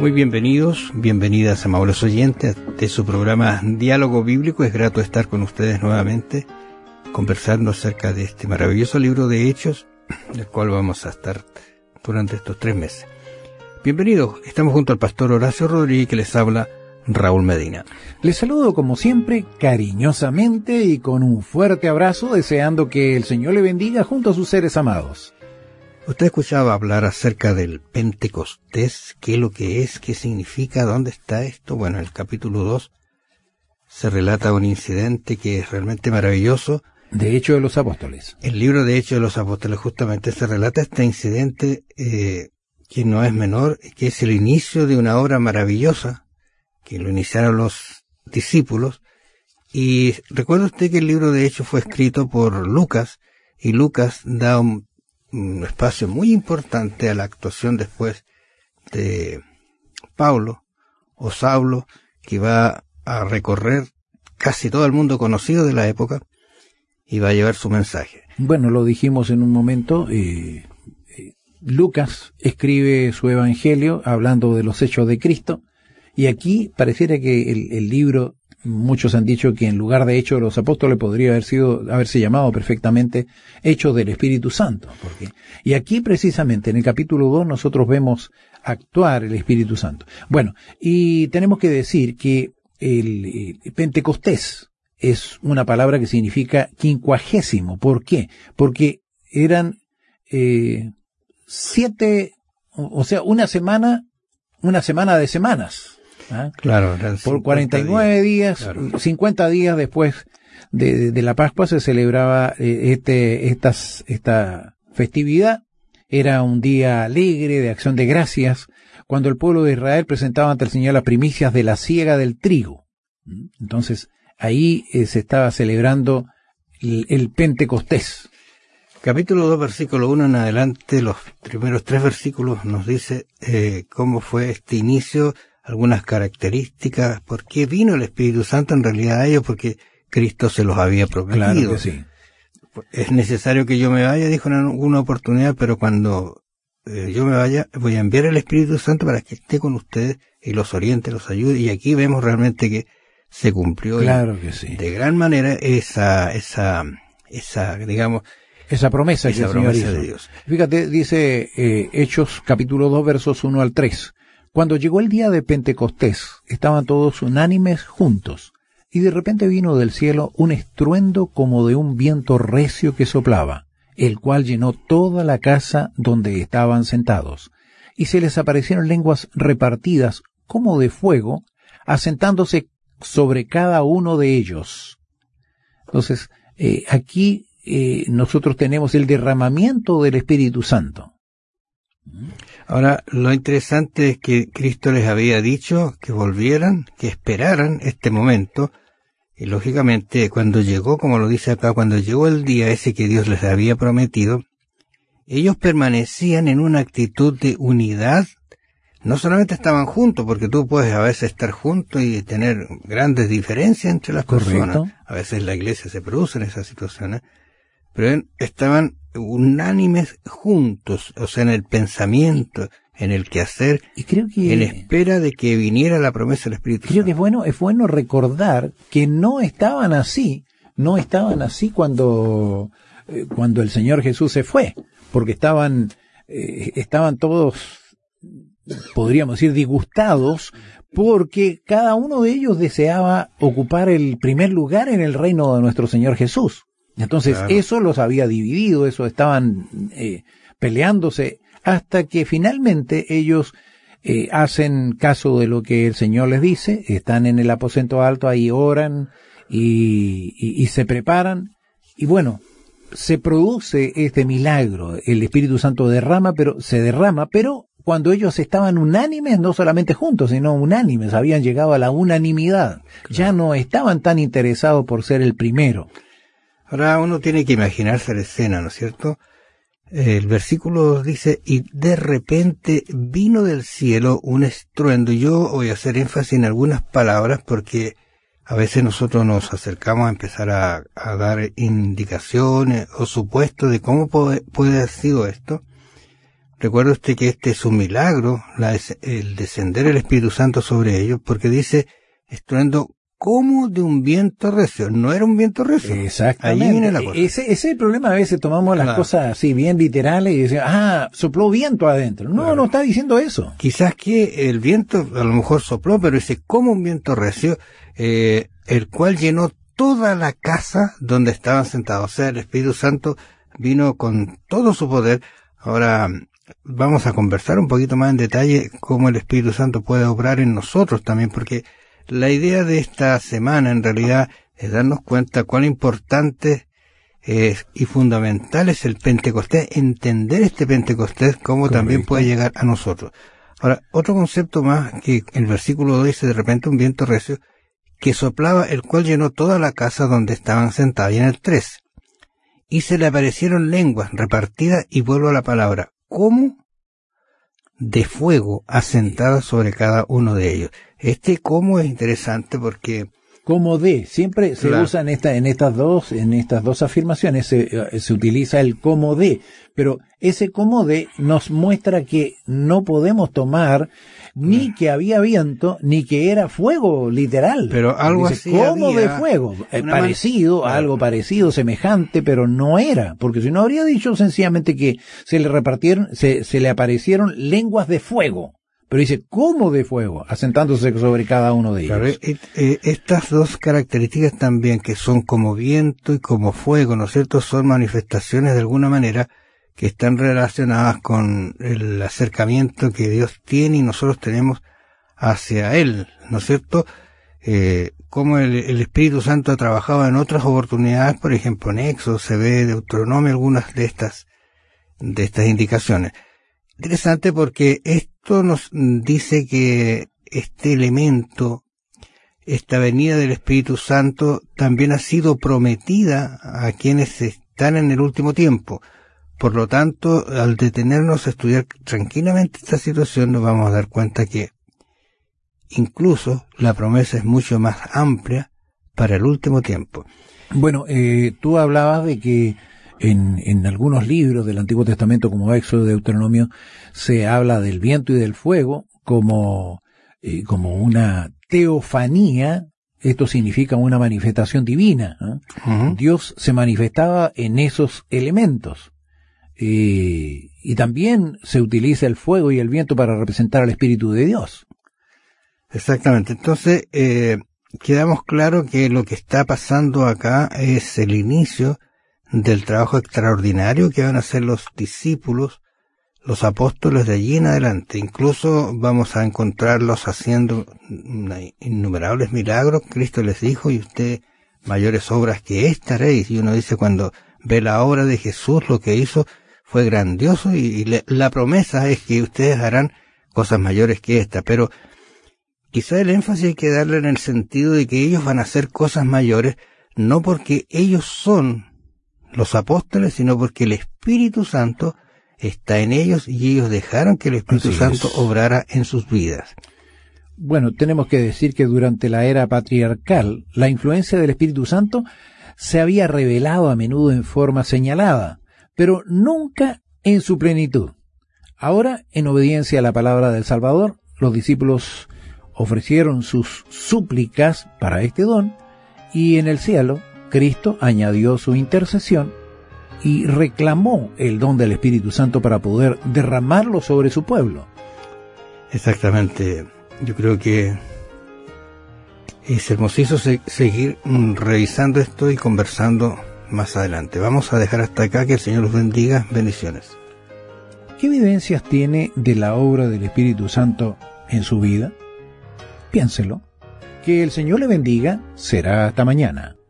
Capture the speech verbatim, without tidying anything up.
Muy bienvenidos, bienvenidas amables oyentes de su programa Diálogo Bíblico. Es grato estar con ustedes nuevamente, conversando acerca de este maravilloso libro de Hechos, del cual vamos a estar durante estos tres meses. Bienvenidos, estamos junto al pastor Horacio Rodríguez, que les habla Raúl Medina. Les saludo como siempre, cariñosamente y con un fuerte abrazo, deseando que el Señor le bendiga junto a sus seres amados. Usted escuchaba hablar acerca del Pentecostés, qué es lo que es, qué significa, dónde está esto. Bueno, en el capítulo dos se relata un incidente que es realmente maravilloso. De Hechos de los Apóstoles. El libro de Hechos de los Apóstoles justamente se relata este incidente eh, que no es menor, que es el inicio de una obra maravillosa que lo iniciaron los discípulos. Y recuerda usted que el libro de Hechos fue escrito por Lucas, y Lucas da un un espacio muy importante a la actuación después de Pablo o Saulo, que va a recorrer casi todo el mundo conocido de la época y va a llevar su mensaje. Bueno, lo dijimos en un momento, eh, eh, Lucas escribe su evangelio hablando de los hechos de Cristo, y aquí pareciera que el, el libro, muchos han dicho que en lugar de Hechos de los Apóstoles podría haber sido, haberse llamado perfectamente Hechos del Espíritu Santo. Porque, y aquí precisamente en el capítulo dos nosotros vemos actuar el Espíritu Santo. Bueno, y tenemos que decir que el, el Pentecostés es una palabra que significa quincuagésimo. ¿Por qué? Porque eran eh, siete, o sea, una semana, una semana de semanas. ¿Ah? Claro, por cuarenta y nueve días, días claro. cincuenta días después de, de, de la Pascua se celebraba eh, este, estas, esta festividad. Era un día alegre de acción de gracias, cuando el pueblo de Israel presentaba ante el Señor las primicias de la siega del trigo. Entonces, ahí eh, se estaba celebrando el, el Pentecostés. Capítulo dos, versículo uno en adelante, los primeros tres versículos nos dice eh, cómo fue este inicio, algunas características, por qué vino el Espíritu Santo en realidad a ellos, porque Cristo se los había prometido. Claro que sí. Es necesario que yo me vaya, dijo en alguna oportunidad, pero cuando eh, yo me vaya, voy a enviar el Espíritu Santo para que esté con ustedes y los oriente, los ayude, y aquí vemos realmente que se cumplió claro que sí. de gran manera esa, esa, esa, digamos, esa promesa, esa que promesa el Señor hizo. de Dios. Fíjate, dice eh, Hechos capítulo dos, versos uno al tres. Cuando llegó el día de Pentecostés, estaban todos unánimes juntos, y de repente vino del cielo un estruendo como de un viento recio que soplaba, el cual llenó toda la casa donde estaban sentados, y se les aparecieron lenguas repartidas como de fuego, asentándose sobre cada uno de ellos. Entonces, eh, aquí eh, nosotros tenemos el derramamiento del Espíritu Santo. Ahora, lo interesante es que Cristo les había dicho que volvieran, que esperaran este momento, y lógicamente cuando llegó, como lo dice acá, cuando llegó el día ese que Dios les había prometido, ellos permanecían en una actitud de unidad. No solamente estaban juntos, porque tú puedes a veces estar juntos y tener grandes diferencias entre las Correcto. personas. A veces en la iglesia se producen esas situaciones, pero estaban unánimes juntos, o sea, en el pensamiento, en el quehacer, y creo que, en espera de que viniera la promesa del Espíritu creo Santo. que es bueno, es bueno recordar que no estaban así, no estaban así cuando, eh, cuando el Señor Jesús se fue, porque estaban, eh, estaban todos, podríamos decir, disgustados, porque cada uno de ellos deseaba ocupar el primer lugar en el reino de nuestro Señor Jesús. Entonces, claro, eso los había dividido, eso estaban eh, peleándose, hasta que finalmente ellos eh, hacen caso de lo que el Señor les dice, están en el aposento alto, ahí oran y, y, y se preparan, y bueno, se produce este milagro, el Espíritu Santo derrama, pero se derrama, pero cuando ellos estaban unánimes, no solamente juntos, sino unánimes, habían llegado a la unanimidad, claro, ya no estaban tan interesados por ser el primero. Ahora uno tiene que imaginarse la escena, ¿no es cierto? El versículo dice, y de repente vino del cielo un estruendo. Yo voy a hacer énfasis en algunas palabras porque a veces nosotros nos acercamos a empezar a, a dar indicaciones o supuestos de cómo puede, puede haber sido esto. recuerde usted que este es un milagro, la, el descender el Espíritu Santo sobre ellos, porque dice, estruendo como de un viento recio. No era un viento recio. Exactamente. Ahí viene la cosa. Ese, ese es el problema. A veces tomamos las claro. cosas así bien literales y decimos, ah, sopló viento adentro. No, claro. no está diciendo eso. Quizás que el viento a lo mejor sopló, pero dice como un viento recio, eh, el cual llenó toda la casa donde estaban sentados. O sea, el Espíritu Santo vino con todo su poder. Ahora vamos a conversar un poquito más en detalle cómo el Espíritu Santo puede obrar en nosotros también, porque la idea de esta semana en realidad es darnos cuenta cuán importante es y fundamental es el Pentecostés, entender este Pentecostés cómo Correcto. También puede llegar a nosotros. Ahora, otro concepto más que el versículo dos dice de repente un viento recio que soplaba, el cual llenó toda la casa donde estaban sentados. Y en el tres, y se le aparecieron lenguas repartidas, y vuelvo a la palabra, como de fuego asentadas sobre cada uno de ellos. Este como es interesante porque como de, siempre se claro. usa en esta, en estas dos, en estas dos afirmaciones se, se utiliza el como de, pero ese como de nos muestra que no podemos tomar ni que había viento, ni que era fuego literal. Pero algo Dice, así como había de fuego, eh, parecido, man... algo parecido, semejante, pero no era, porque si no habría dicho sencillamente que se le repartieron, se, se le aparecieron lenguas de fuego. Pero dice, ¿cómo de fuego? Asentándose sobre cada uno de ellos. Claro, eh, eh, estas dos características también, que son como viento y como fuego, ¿no es cierto?, son manifestaciones de alguna manera que están relacionadas con el acercamiento que Dios tiene y nosotros tenemos hacia Él, ¿no es cierto? Eh, como el, el Espíritu Santo ha trabajado en otras oportunidades, por ejemplo, en Éxodo se ve Deuteronomio algunas de estas, de estas indicaciones. Interesante porque esto nos dice que este elemento, esta venida del Espíritu Santo, también ha sido prometida a quienes están en el último tiempo. Por lo tanto, al detenernos a estudiar tranquilamente esta situación, nos vamos a dar cuenta que incluso la promesa es mucho más amplia para el último tiempo. Bueno, eh, tú hablabas de que En, en algunos libros del Antiguo Testamento, como Éxodo y Deuteronomio, se habla del viento y del fuego como, eh, como una teofanía. Esto significa una manifestación divina, ¿eh? Uh-huh. Dios se manifestaba en esos elementos. Eh, y también se utiliza el fuego y el viento para representar al Espíritu de Dios. Exactamente. Entonces, eh, quedamos claro que lo que está pasando acá es el inicio del trabajo extraordinario que van a hacer los discípulos, los apóstoles de allí en adelante. Incluso vamos a encontrarlos haciendo innumerables milagros. Cristo les dijo, y usted mayores obras que esta haréis. Y uno dice, cuando ve la obra de Jesús, lo que hizo fue grandioso, y, y le, la promesa es que ustedes harán cosas mayores que esta. Pero quizá el énfasis hay que darle en el sentido de que ellos van a hacer cosas mayores, no porque ellos son los apóstoles, sino porque el Espíritu Santo está en ellos y ellos dejaron que el Espíritu Así Santo es. obrara en sus vidas. Bueno, tenemos que decir que durante la era patriarcal, la influencia del Espíritu Santo se había revelado a menudo en forma señalada, pero nunca en su plenitud. Ahora, en obediencia a la palabra del Salvador, los discípulos ofrecieron sus súplicas para este don, y en el cielo, Cristo añadió su intercesión y reclamó el don del Espíritu Santo para poder derramarlo sobre su pueblo. Exactamente. Yo creo que es hermosísimo se- seguir mm, revisando esto y conversando más adelante. Vamos a dejar hasta acá. Que el Señor los bendiga. Bendiciones. ¿Qué evidencias tiene de la obra del Espíritu Santo en su vida? Piénselo. Que el Señor le bendiga. Será hasta mañana.